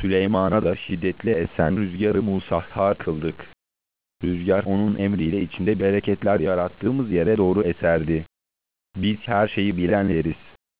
Süleyman'a da şiddetli esen rüzgarı musahhar kıldık. Rüzgar onun emriyle içinde bereketler yarattığımız yere doğru eserdi. Biz her şeyi bilenleriz.